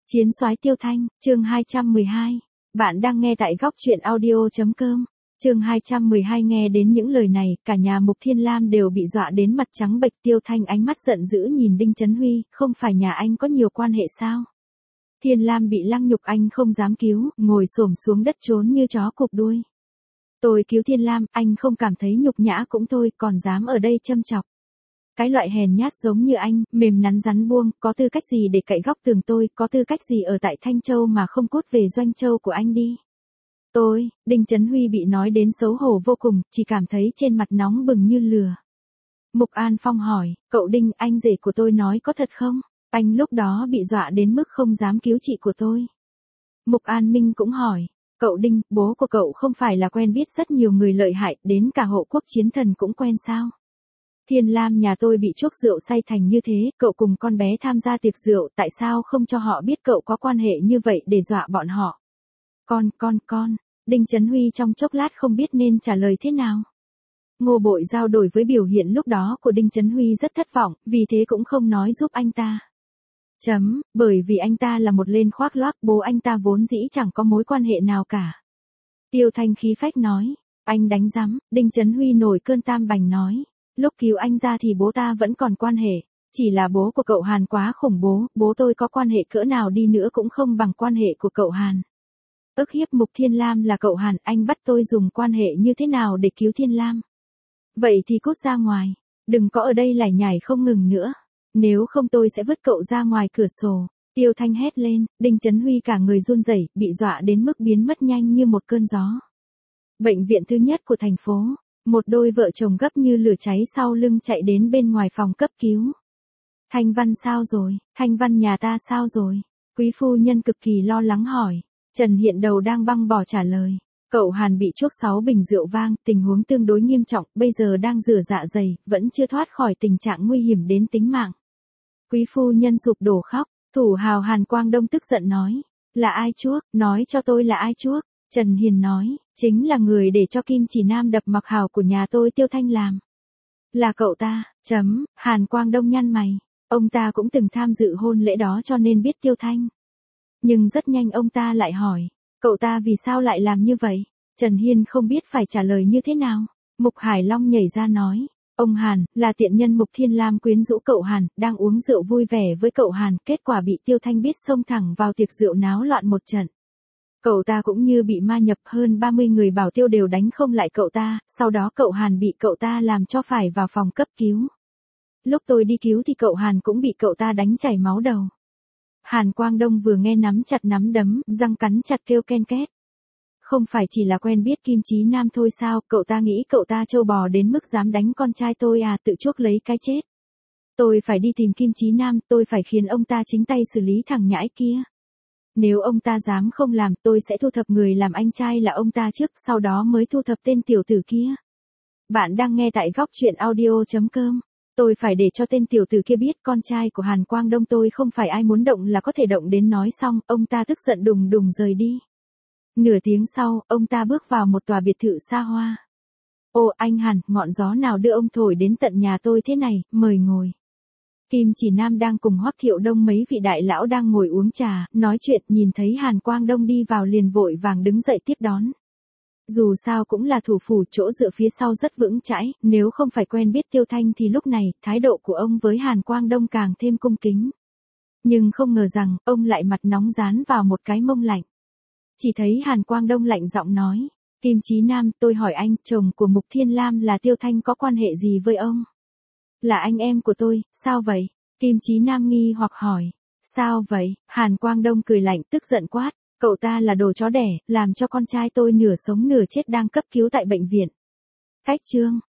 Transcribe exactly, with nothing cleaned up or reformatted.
Chiến soái Tiêu Thanh, chương hai trăm mười hai. Bạn đang nghe tại góc truyện audio.com. Chương hai trăm mười hai. Nghe đến những lời này, cả nhà Mục Thiên Lam đều bị dọa đến mặt trắng bệch. Tiêu Thanh ánh mắt giận dữ nhìn Đinh Chấn Huy, không phải nhà anh có nhiều quan hệ sao? Thiên Lam bị lăng nhục anh không dám cứu, ngồi xổm xuống đất trốn như chó cụp đuôi. Tôi cứu Thiên Lam, anh không cảm thấy nhục nhã cũng thôi, còn dám ở đây châm chọc. Cái loại hèn nhát giống như anh, mềm nắn rắn buông, có tư cách gì để cậy góc tường tôi, có tư cách gì ở tại Thanh Châu mà không cút về Doanh Châu của anh đi. Tôi, Đinh Chấn Huy bị nói đến xấu hổ vô cùng, chỉ cảm thấy trên mặt nóng bừng như lửa. Mục An Phong hỏi, cậu Đinh, anh rể của tôi nói có thật không? Anh lúc đó bị dọa đến mức không dám cứu chị của tôi. Mục An Minh cũng hỏi, cậu Đinh, bố của cậu không phải là quen biết rất nhiều người lợi hại, đến cả Hộ Quốc Chiến Thần cũng quen sao? Thiên Lam nhà tôi bị chuốc rượu say thành như thế, cậu cùng con bé tham gia tiệc rượu, tại sao không cho họ biết cậu có quan hệ như vậy để dọa bọn họ? Con, con, con, Đinh Chấn Huy trong chốc lát không biết nên trả lời thế nào. Ngô Bội Giao đổi với biểu hiện lúc đó của Đinh Chấn Huy rất thất vọng, vì thế cũng không nói giúp anh ta. Chấm, bởi vì anh ta là một lên khoác loác, bố anh ta vốn dĩ chẳng có mối quan hệ nào cả. Tiêu Thanh khí phách nói, anh đánh rắm, Đinh Chấn Huy nổi cơn tam bành nói. Lúc cứu anh ra thì bố ta vẫn còn quan hệ, chỉ là bố của cậu Hàn quá khủng bố, bố tôi có quan hệ cỡ nào đi nữa cũng không bằng quan hệ của cậu Hàn. Ức hiếp Mục Thiên Lam là cậu Hàn, anh bắt tôi dùng quan hệ như thế nào để cứu Thiên Lam? Vậy thì cút ra ngoài, đừng có ở đây lải nhải không ngừng nữa, nếu không tôi sẽ vứt cậu ra ngoài cửa sổ. Tiêu Thanh hét lên, Đinh Chấn Huy cả người run rẩy, bị dọa đến mức biến mất nhanh như một cơn gió. Bệnh viện thứ nhất của thành phố. Một đôi vợ chồng gấp như lửa cháy sau lưng chạy đến bên ngoài phòng cấp cứu. Thanh Văn sao rồi, Thanh Văn nhà ta sao rồi? Quý phu nhân cực kỳ lo lắng hỏi. Trần Hiện Đầu đang băng bó trả lời. Cậu Hàn bị chuốc sáu bình rượu vang, tình huống tương đối nghiêm trọng, bây giờ đang rửa dạ dày, vẫn chưa thoát khỏi tình trạng nguy hiểm đến tính mạng. Quý phu nhân sụp đổ khóc, thủ hào Hàn Quang Đông tức giận nói. Là ai chuốc, nói cho tôi là ai chuốc? Trần Hiền nói, chính là người để cho Kim Chỉ Nam đập mặc hào của nhà tôi Tiêu Thanh làm. Là cậu ta, chấm, Hàn Quang Đông nhăn mày. Ông ta cũng từng tham dự hôn lễ đó cho nên biết Tiêu Thanh. Nhưng rất nhanh ông ta lại hỏi, cậu ta vì sao lại làm như vậy? Trần Hiên không biết phải trả lời như thế nào. Mục Hải Long nhảy ra nói, ông Hàn, là tiện nhân Mục Thiên Lam quyến rũ cậu Hàn, đang uống rượu vui vẻ với cậu Hàn, kết quả bị Tiêu Thanh biết xông thẳng vào tiệc rượu náo loạn một trận. Cậu ta cũng như bị ma nhập, hơn ba mươi người bảo tiêu đều đánh không lại cậu ta, sau đó cậu Hàn bị cậu ta làm cho phải vào phòng cấp cứu. Lúc tôi đi cứu thì cậu Hàn cũng bị cậu ta đánh chảy máu đầu. Hàn Quang Đông vừa nghe nắm chặt nắm đấm, răng cắn chặt kêu ken két. Không phải chỉ là quen biết Kim Chí Nam thôi sao, cậu ta nghĩ cậu ta trâu bò đến mức dám đánh con trai tôi à, tự chuốc lấy cái chết. Tôi phải đi tìm Kim Chí Nam, tôi phải khiến ông ta chính tay xử lý thằng nhãi kia. Nếu ông ta dám không làm, tôi sẽ thu thập người làm anh trai là ông ta trước, sau đó mới thu thập tên tiểu tử kia. Bạn đang nghe tại góc truyện audio.com. Tôi phải để cho tên tiểu tử kia biết con trai của Hàn Quang Đông tôi không phải ai muốn động là có thể động đến. Nói xong, ông ta tức giận đùng đùng rời đi. Nửa tiếng sau, ông ta bước vào một tòa biệt thự xa hoa. Ồ anh Hàn, ngọn gió nào đưa ông thổi đến tận nhà tôi thế này, mời ngồi. Kim Chỉ Nam đang cùng Hoắc Thiệu Đông mấy vị đại lão đang ngồi uống trà, nói chuyện, nhìn thấy Hàn Quang Đông đi vào liền vội vàng đứng dậy tiếp đón. Dù sao cũng là thủ phủ, chỗ dựa phía sau rất vững chãi, nếu không phải quen biết Tiêu Thanh thì lúc này, thái độ của ông với Hàn Quang Đông càng thêm cung kính. Nhưng không ngờ rằng, ông lại mặt nóng dán vào một cái mông lạnh. Chỉ thấy Hàn Quang Đông lạnh giọng nói, Kim Chí Nam, tôi hỏi anh, chồng của Mục Thiên Lam là Tiêu Thanh có quan hệ gì với ông? Là anh em của tôi, sao vậy? Kim Chí Nam nghi hoặc hỏi. Sao vậy? Hàn Quang Đông cười lạnh tức giận quát. Cậu ta là đồ chó đẻ, làm cho con trai tôi nửa sống nửa chết đang cấp cứu tại bệnh viện. Cách chương.